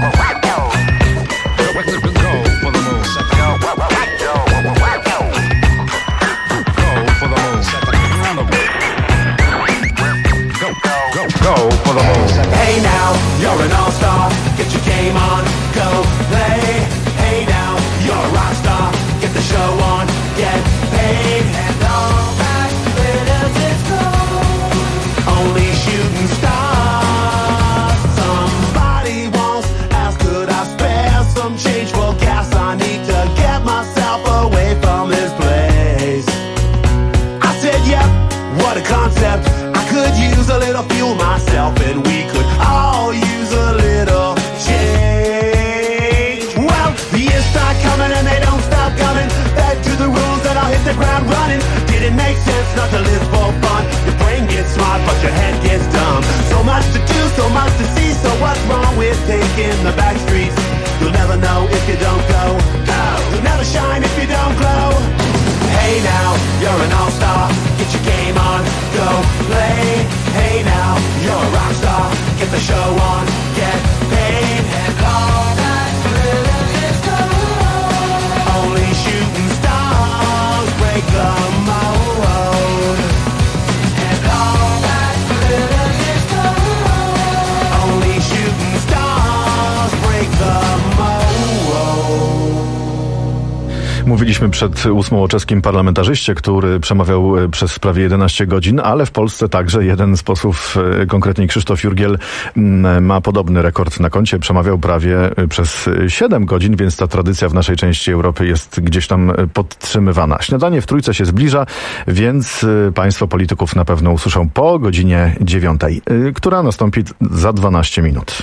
Go for the moon. Hey now, you're an all-star, get your game on, go play. Hey now, you're a rock star, get the show on, get paid. And all that glitters is gold. Only shooting stars. Somebody once asked, could I spare some change for gas? I need to get myself away from this place. I said, yep, what a concept. Could use a little fuel myself, and we could all use a little change. Well, the years start coming and they don't stop coming. Back to the rules that I'll hit the ground running. Didn't make sense not to live for fun. Your brain gets smart, but your head gets dumb. So much to do, so much to see. So what's wrong with taking the back streets? You'll never know if you don't go. Go! You'll never shine if you don't glow. Hey now, you're an all-star, get your game on, go play. Hey now, you're a rock star, get the show on, get paid. And all that glitters is gold. Only shooting stars break the mold. And all that glitters is gold. Only shooting stars break the mold. Mówiliśmy przed 8 o czeskim parlamentarzyście, który przemawiał przez prawie 11 godzin, ale w Polsce także jeden z posłów, konkretnie Krzysztof Jurgiel, ma podobny rekord na koncie. Przemawiał prawie przez 7 godzin, więc ta tradycja w naszej części Europy jest gdzieś tam podtrzymywana. Śniadanie w Trójce się zbliża, więc państwo polityków na pewno usłyszą po godzinie 9, która nastąpi za 12 minut.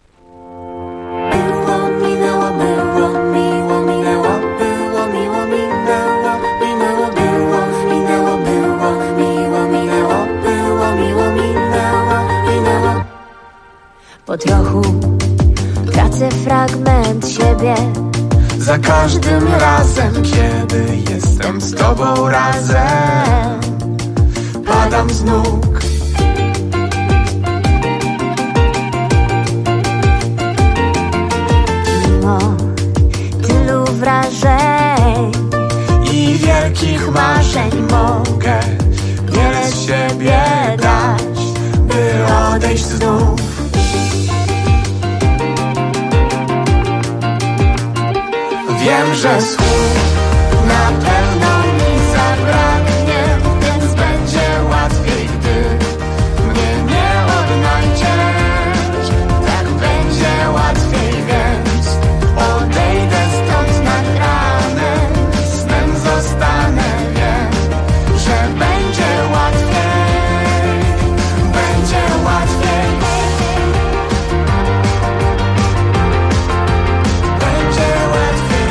Po trochu tracę fragment siebie. Za każdym razem, kiedy jestem z tobą razem, padam z nóg. Mimo tylu wrażeń i wielkich marzeń mogę wiele z siebie dać, by odejść znów. Wiem, że słów na pewno mi zabraknie, więc będzie łatwiej, gdy mnie nie odnajdziesz. Tak będzie łatwiej, więc odejdę stąd nad ranem. Snem zostanę, wiem, że będzie łatwiej. Będzie łatwiej. Będzie łatwiej.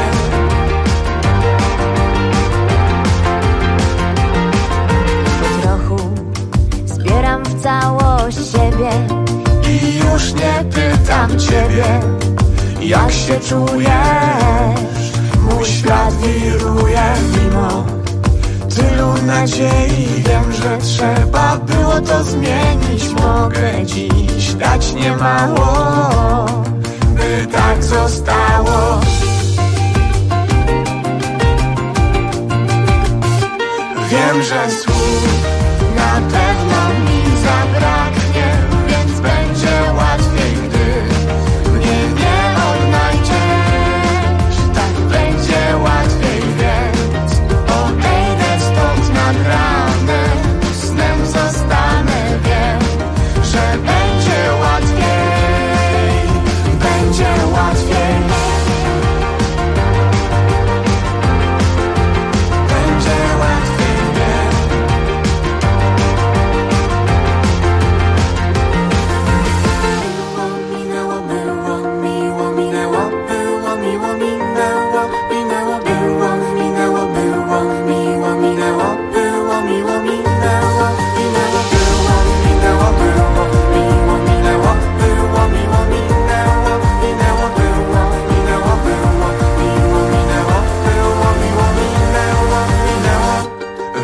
Całość siebie i już nie pytam ciebie, jak się czujesz. Mój świat wiruje mimo tylu nadziei. Wiem, że trzeba było to zmienić. Mogę dziś dać niemało, by tak zostało. Wiem, że słów na pewno mi zabraknie, więc będzie łatwiej, gdy mnie nie odnajdziesz. Tak będzie łatwiej, więc odejdę stąd nad ranem. Snem zostanę, wiem, że będzie łatwiej. Będzie łatwiej.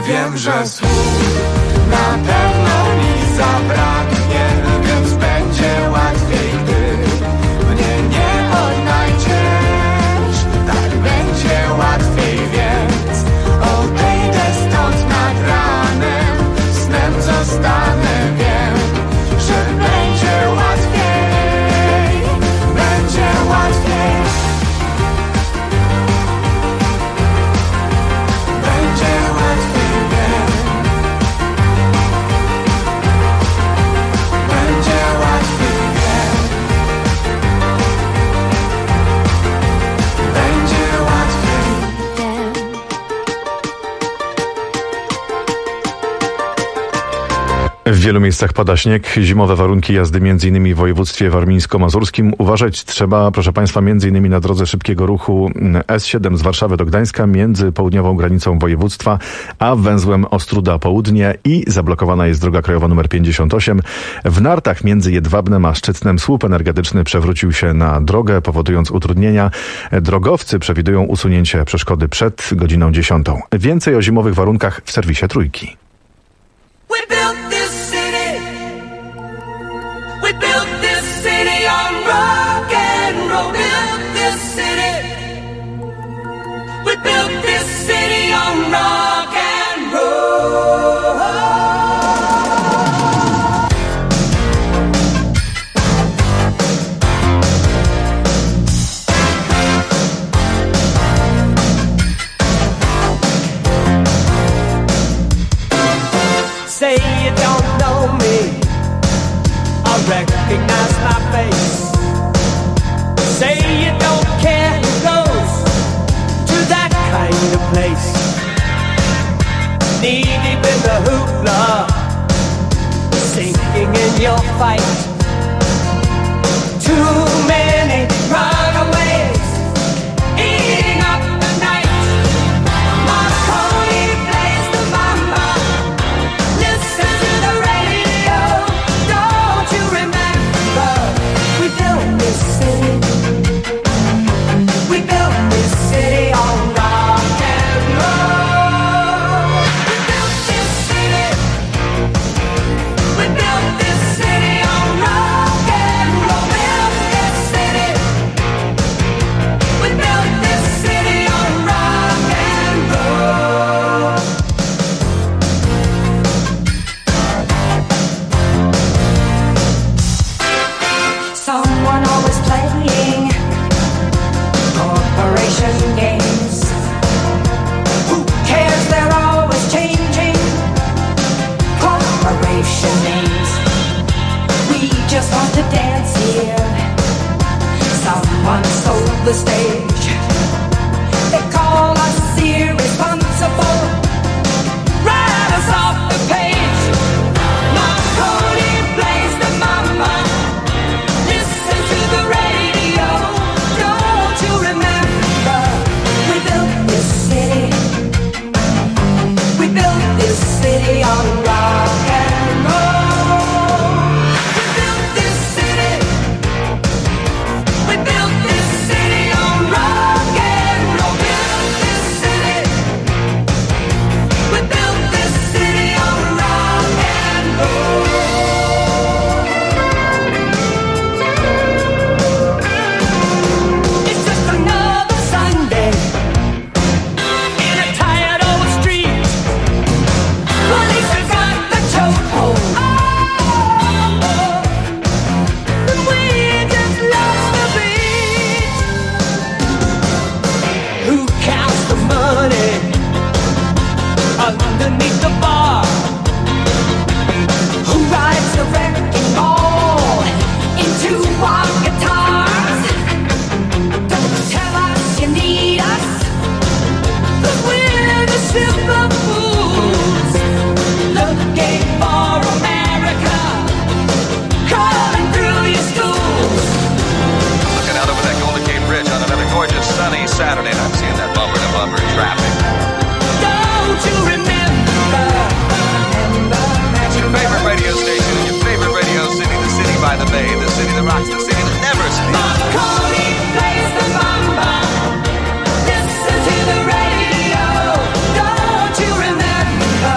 Wiem, że słów na pewno mi zabraknie, więc będzie łatwiej, gdy mnie nie odnajdziesz. Tak będzie łatwiej, więc odejdę stąd nad ranem, snem zostanę, wiem, że będzie łatwiej, będzie łatwiej. Będzie łatwiej, wiem. Będzie łatwiej, wiem. Będzie łatwiej, wiem. W wielu miejscach pada śnieg, zimowe warunki jazdy m.in. w województwie warmińsko-mazurskim. Uważać trzeba, proszę Państwa, m.in. na drodze szybkiego ruchu S7 z Warszawy do Gdańska między południową granicą województwa a węzłem Ostróda Południe i zablokowana jest droga krajowa nr 58. W Nartach między Jedwabnem a Szczytnem słup energetyczny przewrócił się na drogę, powodując utrudnienia. Drogowcy przewidują usunięcie przeszkody przed godziną 10. Więcej o zimowych warunkach w serwisie Trójki. We built this city. We built this city on rock and roll. Built this city. We built this city on rock and roll. Say you don't know me, I recognize my face. Say you don't care who goes to that kind of place. Knee deep in the hoopla, sinking in your fight. Too many runaways eating up the night. Marconi plays the mama. Listen to the radio. Don't you remember? We built this city. We built this city on rock and roll. We built this city. We built this city on rock and roll. Built this city. We built this city on rock and roll. Someone always playing corporation games. Who cares? They're always changing corporation names. We just want to dance here. Someone sold the stage. They call us irresponsible. Write us off the page. Marconi plays the mama. Listen to the radio. Don't you remember? We built this city. We built this city on rock and roll. We built this city. We built this city on rock and roll. Built this city. We built this city on rock and roll. It's just another Sunday in a tired old street. Police have got the chokehold. And we just lost the beat. Who counts the money underneath the bar? Who rides the wrecking ball into our guitars? Don't tell us you need us, 'cause we're the silver fools looking for America, crawling through your schools. Looking out over that Golden Gate Bridge on another gorgeous sunny Saturday, and I'm seeing that bumper to bumper traffic. Don't you remember? It's your favorite radio station in your favorite radio city, the city by the bay, the city that rocks, the city that never sleeps. Marconi plays the mama. Listen to the radio. Don't you remember?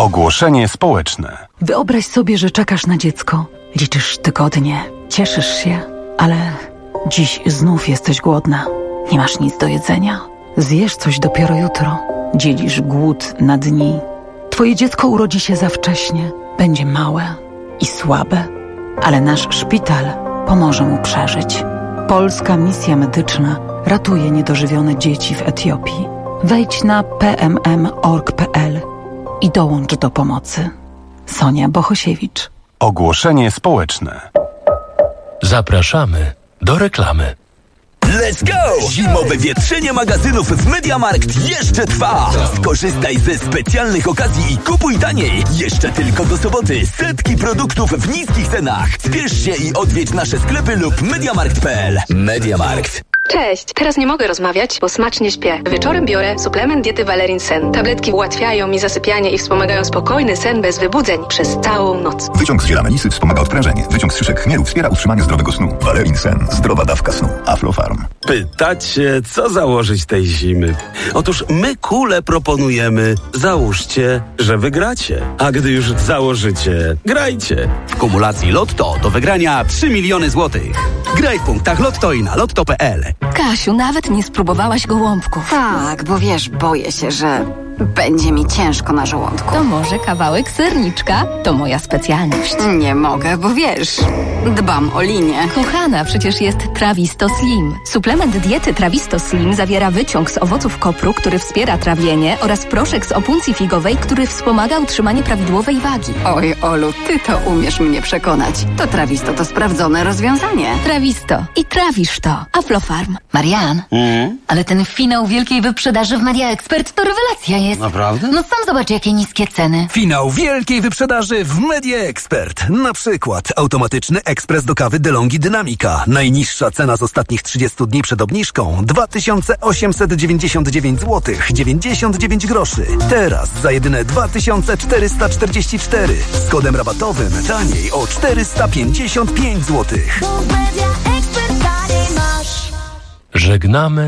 Ogłoszenie społeczne. Wyobraź sobie, że czekasz na dziecko. Liczysz tygodnie, cieszysz się, ale dziś znów jesteś głodna. Nie masz nic do jedzenia. Zjesz coś dopiero jutro. Dzielisz głód na dni. Twoje dziecko urodzi się za wcześnie. Będzie małe i słabe, ale nasz szpital pomoże mu przeżyć. Polska misja medyczna ratuje niedożywione dzieci w Etiopii. Wejdź na pmm.org.pl i dołącz do pomocy. Sonia Bohosiewicz. Ogłoszenie społeczne. Zapraszamy do reklamy. Let's go! Zimowe wietrzenie magazynów z MediaMarkt jeszcze trwa! Skorzystaj ze specjalnych okazji i kupuj taniej! Jeszcze tylko do soboty setki produktów w niskich cenach! Spiesz się i odwiedź nasze sklepy lub mediamarkt.pl. MediaMarkt. Cześć, teraz nie mogę rozmawiać, bo smacznie śpię. Wieczorem biorę suplement diety Valerin Sen. Tabletki ułatwiają mi zasypianie i wspomagają spokojny sen bez wybudzeń przez całą noc. Wyciąg z ziela melisy wspomaga odprężenie. Wyciąg z szyszek chmielu wspiera utrzymanie zdrowego snu. Valerin Sen. Zdrowa dawka snu. Aflofarm. Pytacie, co założyć tej zimy? Otóż my kule proponujemy. Załóżcie, że wygracie. A gdy już założycie, grajcie. W kumulacji Lotto do wygrania 3 miliony złotych. Graj w punktach Lotto i na lotto.pl. Kasiu, nawet nie spróbowałaś gołąbków. Tak, bo wiesz, boję się, że będzie mi ciężko na żołądku. To może kawałek serniczka? To moja specjalność. Nie mogę, bo wiesz, dbam o linię. Kochana, przecież jest Trawisto Slim. Suplement diety Trawisto Slim zawiera wyciąg z owoców kopru, który wspiera trawienie, oraz proszek z opuncji figowej, który wspomaga utrzymanie prawidłowej wagi. Oj, Olu, ty to umiesz mnie przekonać. To Trawisto to sprawdzone rozwiązanie. Trawisto. I trawisz to. Aflofarm. Marian, ale ten finał wielkiej wyprzedaży w Media Expert to rewelacja jest. Naprawdę? No sam zobacz, jakie niskie ceny. Finał wielkiej wyprzedaży w Media Expert. Na przykład automatyczny ekspres do kawy DeLonghi Dynamica. Najniższa cena z ostatnich 30 dni przed obniżką 2899 zł 99 groszy. Teraz za jedyne 2444. Z kodem rabatowym taniej o 455 zł. Żegnamy